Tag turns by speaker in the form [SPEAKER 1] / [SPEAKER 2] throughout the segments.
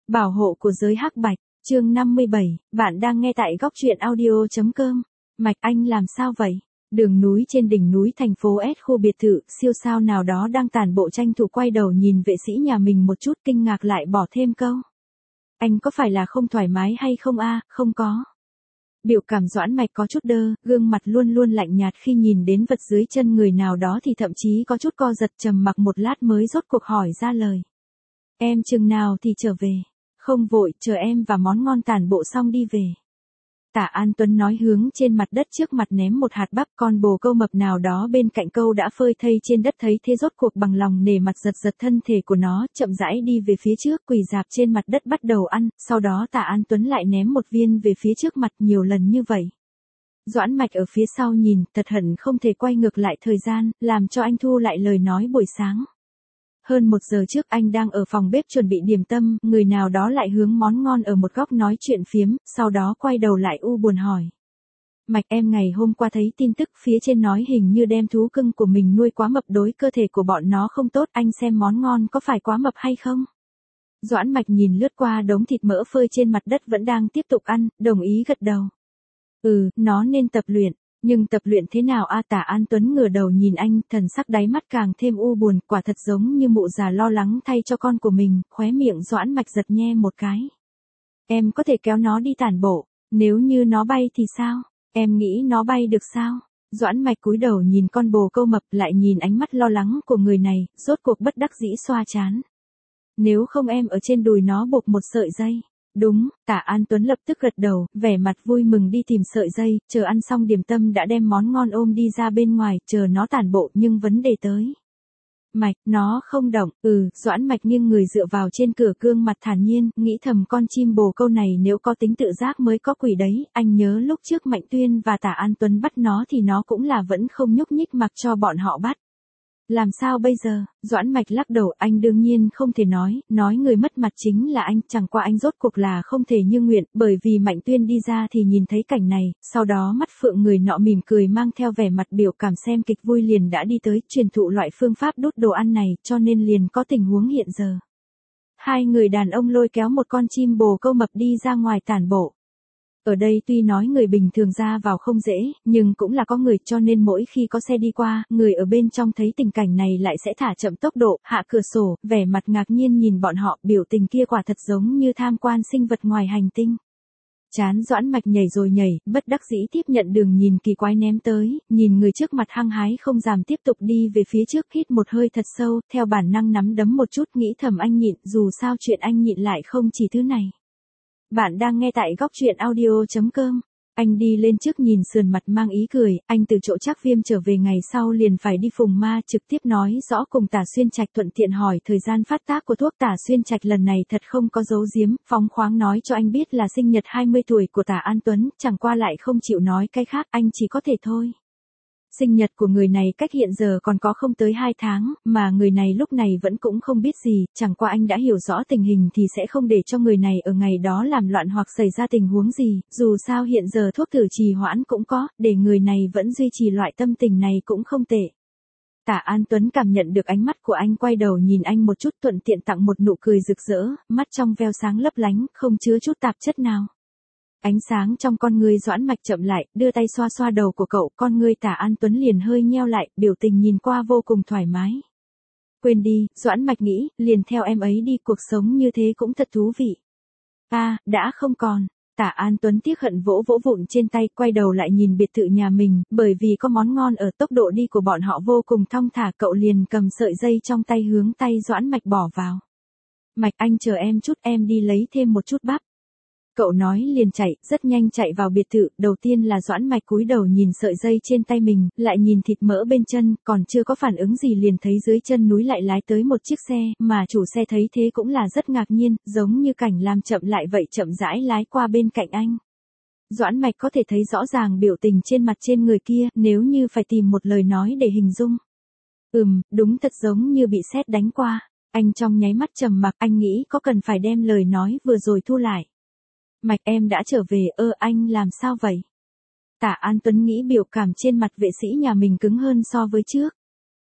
[SPEAKER 1] Bảo hộ của giới hắc bạch, chương 57, bạn đang nghe tại góc truyện audio.com. Mạch Anh làm sao vậy? Đường núi trên đỉnh núi thành phố S khu biệt thự, siêu sao nào đó đang tản bộ tranh thủ quay đầu nhìn vệ sĩ nhà mình một chút kinh ngạc lại bỏ thêm câu. Anh có phải là không thoải mái hay không a? Không có. Biểu cảm Doãn Mạch có chút đơ, gương mặt luôn luôn lạnh nhạt khi nhìn đến vật dưới chân người nào đó thì thậm chí có chút co giật, trầm mặc một lát mới rốt cuộc hỏi ra lời. Em chừng nào thì trở về? Không vội, chờ em và món ngon tản bộ xong đi về. Tả An Tuấn nói hướng trên mặt đất trước mặt ném một hạt bắp, con bồ câu mập nào đó bên cạnh câu đã phơi thây trên đất thấy thế rốt cuộc bằng lòng nể mặt giật giật thân thể của nó, chậm rãi đi về phía trước, quỳ rạp trên mặt đất bắt đầu ăn, sau đó Tả An Tuấn lại ném một viên về phía trước mặt nhiều lần như vậy. Doãn Mạch ở phía sau nhìn, thật hận không thể quay ngược lại thời gian, làm cho anh thu lại lời nói buổi sáng. Hơn 1 giờ trước anh đang ở phòng bếp chuẩn bị điểm tâm, người nào đó lại hướng món ngon ở một góc nói chuyện phiếm, sau đó quay đầu lại u buồn hỏi. Mạch, em ngày hôm qua thấy tin tức phía trên nói hình như đem thú cưng của mình nuôi quá mập đối cơ thể của bọn nó không tốt, anh xem món ngon có phải quá mập hay không? Doãn Mạch nhìn lướt qua đống thịt mỡ phơi trên mặt đất vẫn đang tiếp tục ăn, đồng ý gật đầu. Nó nên tập luyện. Nhưng tập luyện thế nào a? Tả An Tuấn ngửa đầu nhìn anh, thần sắc đáy mắt càng thêm u buồn, quả thật giống như mụ già lo lắng thay cho con của mình, khóe miệng Doãn Mạch giật nhe một cái. Em có thể kéo nó đi tản bộ, nếu như nó bay thì sao? Em nghĩ nó bay được sao? Doãn Mạch cúi đầu nhìn con bồ câu mập lại nhìn ánh mắt lo lắng của người này, rốt cuộc bất đắc dĩ xoa trán. Nếu không em ở trên đùi nó buộc một sợi dây. Đúng, Tả An Tuấn lập tức gật đầu, vẻ mặt vui mừng đi tìm sợi dây, chờ ăn xong điểm tâm đã đem món ngon ôm đi ra bên ngoài, chờ nó tản bộ nhưng vấn đề tới. Mạch, nó không động, Doãn Mạch nghiêng người dựa vào trên cửa gương mặt thản nhiên, nghĩ thầm con chim bồ câu này nếu có tính tự giác mới có quỷ đấy, anh nhớ lúc trước Mạnh Tuyên và Tả An Tuấn bắt nó thì nó cũng là vẫn không nhúc nhích mặc cho bọn họ bắt. Làm sao bây giờ? Doãn Mạch lắc đầu, anh đương nhiên không thể nói người mất mặt chính là anh, chẳng qua anh rốt cuộc là không thể như nguyện, bởi vì Mạnh Tuyên đi ra thì nhìn thấy cảnh này, sau đó mắt phượng người nọ mỉm cười mang theo vẻ mặt biểu cảm xem kịch vui liền đã đi tới, truyền thụ loại phương pháp đút đồ ăn này, cho nên liền có tình huống hiện giờ. Hai người đàn ông lôi kéo một con chim bồ câu mập đi ra ngoài tản bộ. Ở đây tuy nói người bình thường ra vào không dễ, nhưng cũng là có người cho nên mỗi khi có xe đi qua, người ở bên trong thấy tình cảnh này lại sẽ thả chậm tốc độ, hạ cửa sổ, vẻ mặt ngạc nhiên nhìn bọn họ, biểu tình kia quả thật giống như tham quan sinh vật ngoài hành tinh. Chán Doãn Mạch nhảy rồi nhảy, bất đắc dĩ tiếp nhận đường nhìn kỳ quái ném tới, nhìn người trước mặt hăng hái không dám tiếp tục đi về phía trước, hít một hơi thật sâu, theo bản năng nắm đấm một chút nghĩ thầm anh nhịn, dù sao chuyện anh nhịn lại không chỉ thứ này. Bạn đang nghe tại góc truyện audio.com. Anh đi lên trước nhìn sườn mặt mang ý cười, anh từ chỗ Trác Viêm trở về ngày sau liền phải đi Phùng Ma trực tiếp nói rõ cùng Tả Xuyên Trạch, thuận tiện hỏi thời gian phát tác của thuốc. Tả Xuyên Trạch lần này thật không có giấu giếm, phóng khoáng nói cho anh biết là sinh nhật 20 tuổi của Tả An Tuấn, chẳng qua lại không chịu nói cái khác, anh chỉ có thể thôi. Sinh nhật của người này cách hiện giờ còn có không tới 2 tháng, mà người này lúc này vẫn cũng không biết gì, chẳng qua anh đã hiểu rõ tình hình thì sẽ không để cho người này ở ngày đó làm loạn hoặc xảy ra tình huống gì, dù sao hiện giờ thuốc thử trì hoãn cũng có, để người này vẫn duy trì loại tâm tình này cũng không tệ. Tả An Tuấn cảm nhận được ánh mắt của anh, quay đầu nhìn anh một chút, thuận tiện tặng một nụ cười rực rỡ, mắt trong veo sáng lấp lánh, không chứa chút tạp chất nào. Ánh sáng trong con ngươi Doãn Mạch chậm lại, đưa tay xoa xoa đầu của cậu, con ngươi Tả An Tuấn liền hơi nheo lại, biểu tình nhìn qua vô cùng thoải mái. Quên đi, Doãn Mạch nghĩ, liền theo em ấy đi, cuộc sống như thế cũng thật thú vị. Đã không còn. Tả An Tuấn tiếc hận vỗ vỗ vụn trên tay, quay đầu lại nhìn biệt thự nhà mình, bởi vì có món ngon ở, tốc độ đi của bọn họ vô cùng thong thả, cậu liền cầm sợi dây trong tay hướng tay Doãn Mạch bỏ vào. Mạch, anh chờ em chút, em đi lấy thêm một chút bắp. Cậu nói liền chạy, rất nhanh chạy vào biệt thự, đầu tiên là Doãn Mạch cúi đầu nhìn sợi dây trên tay mình, lại nhìn thịt mỡ bên chân, còn chưa có phản ứng gì liền thấy dưới chân núi lại lái tới một chiếc xe, mà chủ xe thấy thế cũng là rất ngạc nhiên, giống như cảnh làm chậm lại vậy, chậm rãi lái qua bên cạnh anh. Doãn Mạch có thể thấy rõ ràng biểu tình trên mặt trên người kia, nếu như phải tìm một lời nói để hình dung. Đúng thật giống như bị sét đánh qua. Anh trong nháy mắt trầm mặc, anh nghĩ có cần phải đem lời nói vừa rồi thu lại. Mạch, em đã trở về, anh làm sao vậy? Tả An Tuấn nghĩ biểu cảm trên mặt vệ sĩ nhà mình cứng hơn so với trước.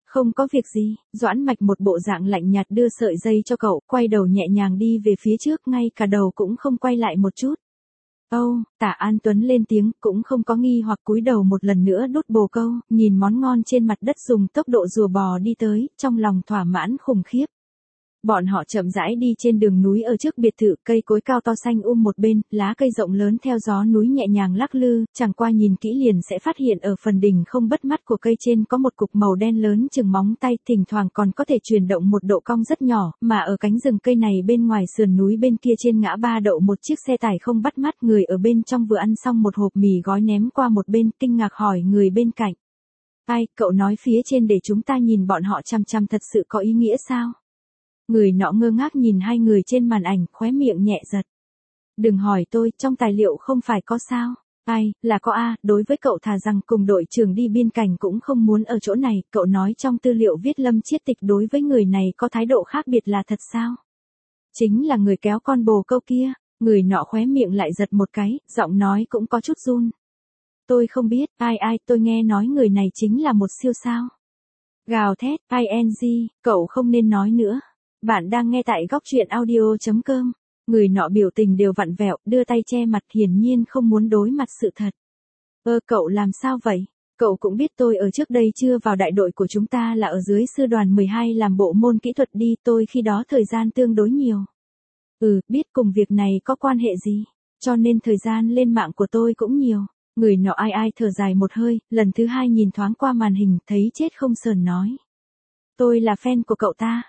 [SPEAKER 1] Không có việc gì, Doãn Mạch một bộ dạng lạnh nhạt đưa sợi dây cho cậu, quay đầu nhẹ nhàng đi về phía trước, ngay cả đầu cũng không quay lại một chút. Tả An Tuấn lên tiếng, cũng không có nghi hoặc cúi đầu một lần nữa đút bồ câu, nhìn món ngon trên mặt đất dùng tốc độ rùa bò đi tới, trong lòng thỏa mãn khủng khiếp. Bọn họ chậm rãi đi trên đường núi ở trước biệt thự, cây cối cao to xanh một bên, lá cây rộng lớn theo gió núi nhẹ nhàng lắc lư, chẳng qua nhìn kỹ liền sẽ phát hiện ở phần đỉnh không bắt mắt của cây trên có một cục màu đen lớn chừng móng tay, thỉnh thoảng còn có thể chuyển động một độ cong rất nhỏ, mà ở cánh rừng cây này bên ngoài sườn núi bên kia trên ngã ba đậu một chiếc xe tải không bắt mắt, người ở bên trong vừa ăn xong một hộp mì gói ném qua một bên, kinh ngạc hỏi người bên cạnh. Ai, cậu nói phía trên để chúng ta nhìn bọn họ chăm chăm thật sự có ý nghĩa sao? Người nọ ngơ ngác nhìn hai người trên màn ảnh, khóe miệng nhẹ giật. Đừng hỏi tôi, trong tài liệu không phải có sao? Ai, là có a, đối với cậu thà rằng cùng đội trưởng đi biên cảnh cũng không muốn ở chỗ này, cậu nói trong tư liệu viết Lâm Chiết Tịch đối với người này có thái độ khác biệt là thật sao? Chính là người kéo con bồ câu kia, người nọ khóe miệng lại giật một cái, giọng nói cũng có chút run. Tôi không biết, ai, tôi nghe nói người này chính là một siêu sao. Gào thét, ing, cậu không nên nói nữa. Bạn đang nghe tại góc truyện audio.com. Người nọ biểu tình đều vặn vẹo, đưa tay che mặt, hiển nhiên không muốn đối mặt sự thật. Cậu làm sao vậy? Cậu cũng biết tôi ở trước đây chưa vào đại đội của chúng ta là ở dưới sư đoàn 12 làm bộ môn kỹ thuật đi, tôi khi đó thời gian tương đối nhiều. Biết cùng việc này có quan hệ gì, cho nên thời gian lên mạng của tôi cũng nhiều. Người nọ ai thở dài một hơi, lần thứ hai nhìn thoáng qua màn hình, thấy chết không sờn nói. Tôi là fan của cậu ta.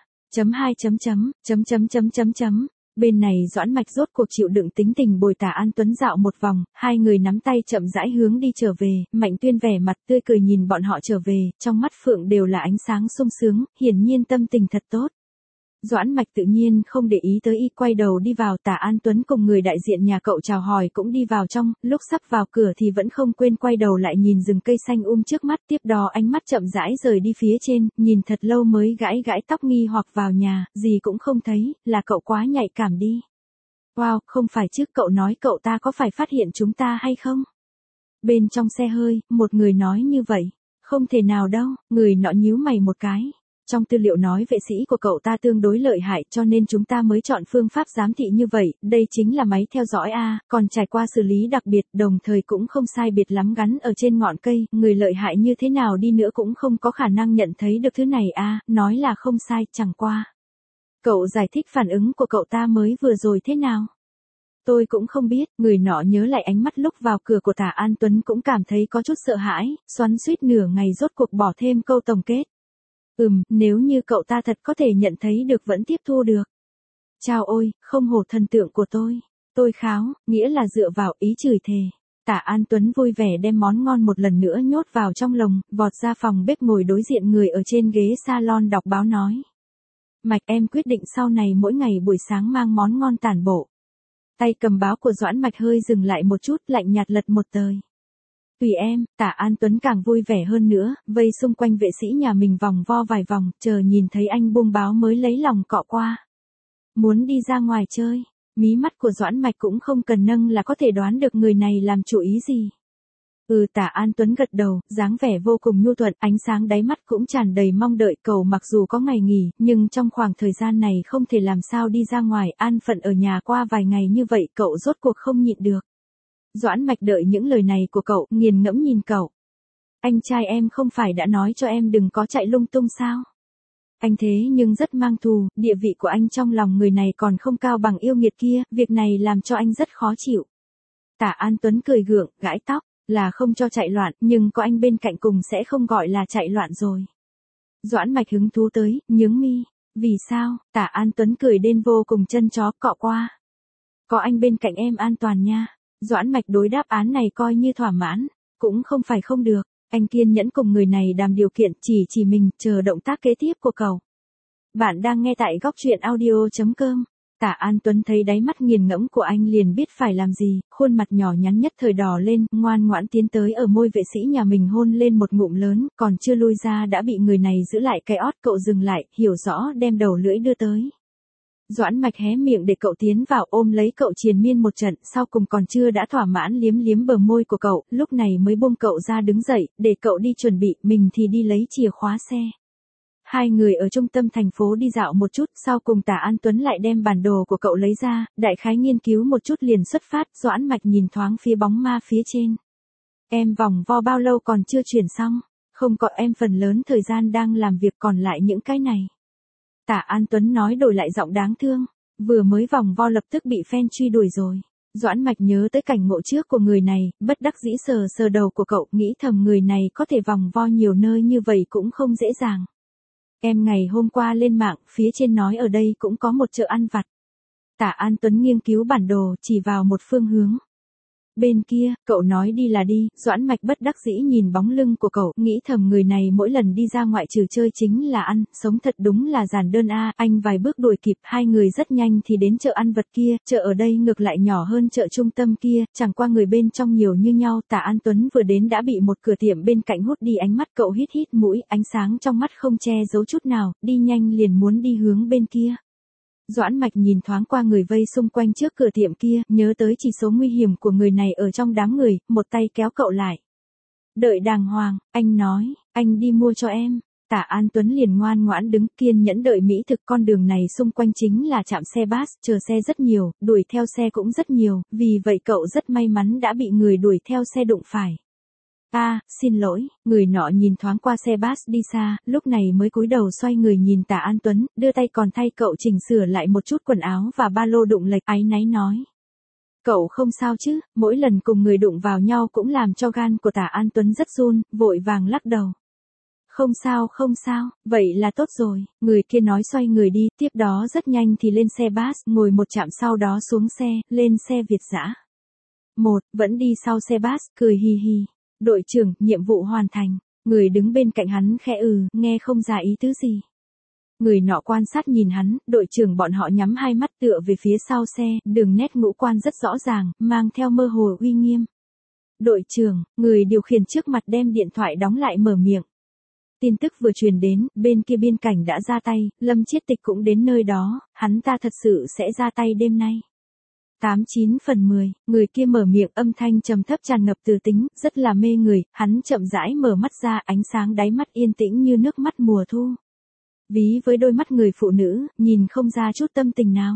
[SPEAKER 1] Bên này Doãn Mạch rốt cuộc chịu đựng tính tình bồi Tả An Tuấn dạo một vòng, hai người nắm tay chậm rãi hướng đi trở về, Mạnh Tuyên vẻ mặt tươi cười nhìn bọn họ trở về, trong mắt Phượng đều là ánh sáng sung sướng, hiển nhiên tâm tình thật tốt. Doãn Mạch tự nhiên không để ý tới y, quay đầu đi vào, Tả An Tuấn cùng người đại diện nhà cậu chào hỏi cũng đi vào trong, lúc sắp vào cửa thì vẫn không quên quay đầu lại nhìn rừng cây xanh trước mắt, tiếp đó ánh mắt chậm rãi rời đi phía trên, nhìn thật lâu mới gãi tóc nghi hoặc vào nhà, gì cũng không thấy, là cậu quá nhạy cảm đi. Wow, không phải chứ, cậu nói cậu ta có phải phát hiện chúng ta hay không? Bên trong xe hơi, một người nói như vậy. Không thể nào đâu, người nọ nhíu mày một cái. Trong tư liệu nói vệ sĩ của cậu ta tương đối lợi hại cho nên chúng ta mới chọn phương pháp giám thị như vậy, đây chính là máy theo dõi a, còn trải qua xử lý đặc biệt, đồng thời cũng không sai biệt lắm gắn ở trên ngọn cây, người lợi hại như thế nào đi nữa cũng không có khả năng nhận thấy được thứ này a, nói là không sai, chẳng qua. Cậu giải thích phản ứng của cậu ta mới vừa rồi thế nào? Tôi cũng không biết, người nọ nhớ lại ánh mắt lúc vào cửa của Tả An Tuấn cũng cảm thấy có chút sợ hãi, xoắn xuýt nửa ngày rốt cuộc bỏ thêm câu tổng kết. Nếu như cậu ta thật có thể nhận thấy được vẫn tiếp thu được. Chao ôi, không hổ thần tượng của tôi kháo, nghĩa là dựa vào ý chửi thề. Tả An Tuấn vui vẻ đem món ngon một lần nữa nhốt vào trong lồng, vọt ra phòng bếp ngồi đối diện người ở trên ghế salon đọc báo nói. Mạch, em quyết định sau này mỗi ngày buổi sáng mang món ngon tản bộ. Tay cầm báo của Doãn Mạch hơi dừng lại một chút, lạnh nhạt lật một tờ. Tùy em, Tả An Tuấn càng vui vẻ hơn nữa, vây xung quanh vệ sĩ nhà mình vòng vo vài vòng, chờ nhìn thấy anh buông báo mới lấy lòng cọ qua. Muốn đi ra ngoài chơi, mí mắt của Doãn Mạch cũng không cần nâng là có thể đoán được người này làm chủ ý gì. Tả An Tuấn gật đầu, dáng vẻ vô cùng nhu thuận, ánh sáng đáy mắt cũng tràn đầy mong đợi, cậu mặc dù có ngày nghỉ, nhưng trong khoảng thời gian này không thể làm sao đi ra ngoài, an phận ở nhà qua vài ngày như vậy, cậu rốt cuộc không nhịn được. Doãn Mạch đợi những lời này của cậu, nghiền ngẫm nhìn cậu. Anh trai em không phải đã nói cho em đừng có chạy lung tung sao? Anh thế nhưng rất mang thù, địa vị của anh trong lòng người này còn không cao bằng yêu nghiệt kia, việc này làm cho anh rất khó chịu. Tả An Tuấn cười gượng, gãi tóc, là không cho chạy loạn, nhưng có anh bên cạnh cùng sẽ không gọi là chạy loạn rồi. Doãn Mạch hứng thú tới, nhướng mi, vì sao? Tả An Tuấn cười đến vô cùng chân chó, cọ qua. Có anh bên cạnh em an toàn nha. Doãn Mạch đối đáp án này coi như thỏa mãn, cũng không phải không được, anh kiên nhẫn cùng người này đàm điều kiện, chỉ mình, chờ động tác kế tiếp của cậu. Bạn đang nghe tại góc truyện audio.com. Tả An Tuấn thấy đáy mắt nghiền ngẫm của anh liền biết phải làm gì, khuôn mặt nhỏ nhắn nhất thời đỏ lên, ngoan ngoãn tiến tới ở môi vệ sĩ nhà mình hôn lên một ngụm lớn, còn chưa lui ra đã bị người này giữ lại cái ót, cậu dừng lại, hiểu rõ đem đầu lưỡi đưa tới. Doãn Mạch hé miệng để cậu tiến vào, ôm lấy cậu triền miên một trận, sau cùng còn chưa đã thỏa mãn liếm liếm bờ môi của cậu, lúc này mới buông cậu ra đứng dậy, để cậu đi chuẩn bị, mình thì đi lấy chìa khóa xe. Hai người ở trung tâm thành phố đi dạo một chút, sau cùng Tả An Tuấn lại đem bản đồ của cậu lấy ra, đại khái nghiên cứu một chút liền xuất phát. Doãn Mạch nhìn thoáng phía bóng ma phía trên. Em vòng vo bao lâu còn chưa chuyển xong? Không có, em phần lớn thời gian đang làm việc, còn lại những cái này. Tả An Tuấn nói đổi lại giọng đáng thương. Vừa mới vòng vo lập tức bị fan truy đuổi rồi. Doãn Mạch nhớ tới cảnh ngộ trước của người này, bất đắc dĩ sờ sờ đầu của cậu, nghĩ thầm người này có thể vòng vo nhiều nơi như vậy cũng không dễ dàng. Em ngày hôm qua lên mạng, phía trên nói ở đây cũng có một chợ ăn vặt. Tả An Tuấn nghiên cứu bản đồ, chỉ vào một phương hướng. Bên kia, cậu nói đi là đi. Doãn Mạch bất đắc dĩ nhìn bóng lưng của cậu, nghĩ thầm người này mỗi lần đi ra ngoại trừ chơi chính là ăn, sống thật đúng là giản đơn a. Anh vài bước đuổi kịp, hai người rất nhanh thì đến chợ ăn vật kia. Chợ ở đây ngược lại nhỏ hơn chợ trung tâm kia, chẳng qua người bên trong nhiều như nhau. Tả An Tuấn vừa đến đã bị một cửa tiệm bên cạnh hút đi ánh mắt, cậu hít hít mũi, ánh sáng trong mắt không che giấu chút nào, đi nhanh liền muốn đi hướng bên kia. Doãn Mạch nhìn thoáng qua người vây xung quanh trước cửa tiệm kia, nhớ tới chỉ số nguy hiểm của người này ở trong đám người, một tay kéo cậu lại. Đợi đàng hoàng, anh nói, anh đi mua cho em. Tả An Tuấn liền ngoan ngoãn đứng kiên nhẫn đợi mỹ thực. Con đường này xung quanh chính là trạm xe bus, chờ xe rất nhiều, đuổi theo xe cũng rất nhiều, vì vậy cậu rất may mắn đã bị người đuổi theo xe đụng phải. Xin lỗi, người nọ nhìn thoáng qua xe bus đi xa, lúc này mới cúi đầu xoay người nhìn Tả An Tuấn, đưa tay còn thay cậu chỉnh sửa lại một chút quần áo và ba lô đụng lệch, áy náy nói. Cậu không sao chứ? Mỗi lần cùng người đụng vào nhau cũng làm cho gan của Tả An Tuấn rất run, vội vàng lắc đầu. Không sao, vậy là tốt rồi, người kia nói xoay người đi, tiếp đó rất nhanh thì lên xe bus, ngồi một chạm sau đó xuống xe, lên xe Việt dã. Vẫn đi sau xe bus, cười hi hi. Đội trưởng, nhiệm vụ hoàn thành. Người đứng bên cạnh hắn khẽ nghe không ra ý tứ gì. Người nọ quan sát nhìn hắn, đội trưởng bọn họ nhắm hai mắt tựa về phía sau xe, đường nét ngũ quan rất rõ ràng, mang theo mơ hồ uy nghiêm. Đội trưởng, người điều khiển trước mặt đem điện thoại đóng lại mở miệng. Tin tức vừa truyền đến, bên kia biên cảnh đã ra tay, Lâm Chiết Tịch cũng đến nơi đó, hắn ta thật sự sẽ ra tay đêm nay. 89 phần 10, người kia mở miệng, âm thanh trầm thấp tràn ngập từ tính, rất là mê người, hắn chậm rãi mở mắt ra, ánh sáng đáy mắt yên tĩnh như nước mắt mùa thu. Ví với đôi mắt người phụ nữ, nhìn không ra chút tâm tình nào.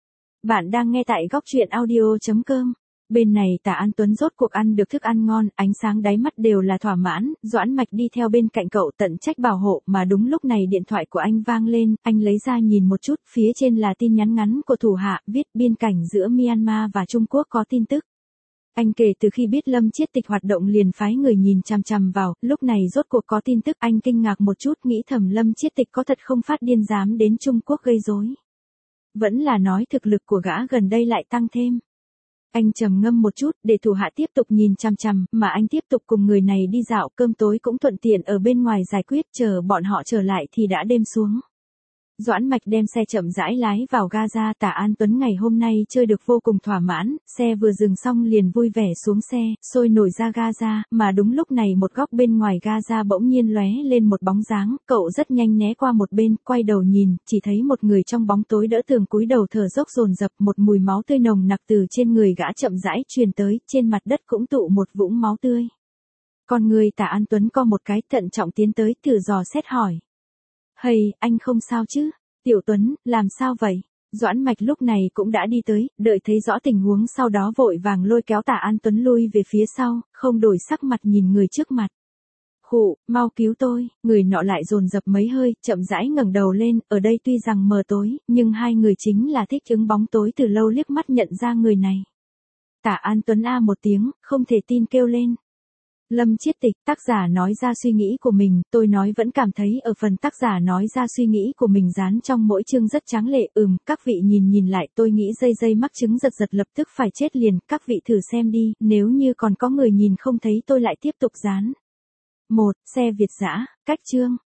[SPEAKER 1] Bạn đang nghe tại góc truyện audio.com. Bên này Tả An Tuấn rốt cuộc ăn được thức ăn ngon, ánh sáng đáy mắt đều là thỏa mãn, Doãn Mạch đi theo bên cạnh cậu tận trách bảo hộ, mà đúng lúc này điện thoại của anh vang lên, anh lấy ra nhìn một chút, phía trên là tin nhắn ngắn của thủ hạ, viết biên cảnh giữa Myanmar và Trung Quốc có tin tức. Anh kể từ khi biết Lâm Chiết Tịch hoạt động liền phái người nhìn chằm chằm vào, lúc này rốt cuộc có tin tức, anh kinh ngạc một chút, nghĩ thầm Lâm Chiết Tịch có thật không phát điên dám đến Trung Quốc gây rối. Vẫn là nói thực lực của gã gần đây lại tăng thêm. Anh trầm ngâm một chút, để thủ hạ tiếp tục nhìn chằm chằm, mà anh tiếp tục cùng người này đi dạo, cơm tối cũng thuận tiện ở bên ngoài giải quyết, chờ bọn họ trở lại thì đã đêm xuống. Doãn Mạch đem xe chậm rãi lái vào Gaza. Tả An Tuấn ngày hôm nay chơi được vô cùng thỏa mãn, xe vừa dừng xong liền vui vẻ xuống xe, sôi nổi ra Gaza, mà đúng lúc này một góc bên ngoài Gaza bỗng nhiên lóe lên một bóng dáng, cậu rất nhanh né qua một bên, quay đầu nhìn, chỉ thấy một người trong bóng tối đỡ tường cúi đầu thở dốc dồn dập, một mùi máu tươi nồng nặc từ trên người gã chậm rãi truyền tới, trên mặt đất cũng tụ một vũng máu tươi. Con người Tả An Tuấn co một cái, thận trọng tiến tới, thử dò xét hỏi. Hey, anh không sao chứ? Tiểu Tuấn, làm sao vậy? Doãn Mạch lúc này cũng đã đi tới, đợi thấy rõ tình huống sau đó vội vàng lôi kéo Tả An Tuấn lui về phía sau, không đổi sắc mặt nhìn người trước mặt. Khụ, mau cứu tôi, người nọ lại dồn dập mấy hơi, chậm rãi ngẩng đầu lên, ở đây tuy rằng mờ tối, nhưng hai người chính là thích ứng bóng tối từ lâu, liếc mắt nhận ra người này. Tả An Tuấn một tiếng, không thể tin kêu lên. Lâm Chiết Tịch, tác giả nói ra suy nghĩ của mình, tôi nói vẫn cảm thấy ở phần tác giả nói ra suy nghĩ của mình dán trong mỗi chương rất tráng lệ, các vị nhìn lại, tôi nghĩ dây mắc trứng giật lập tức phải chết liền, các vị thử xem đi, nếu như còn có người nhìn không thấy tôi lại tiếp tục dán. Xe Việt dã, cách chương.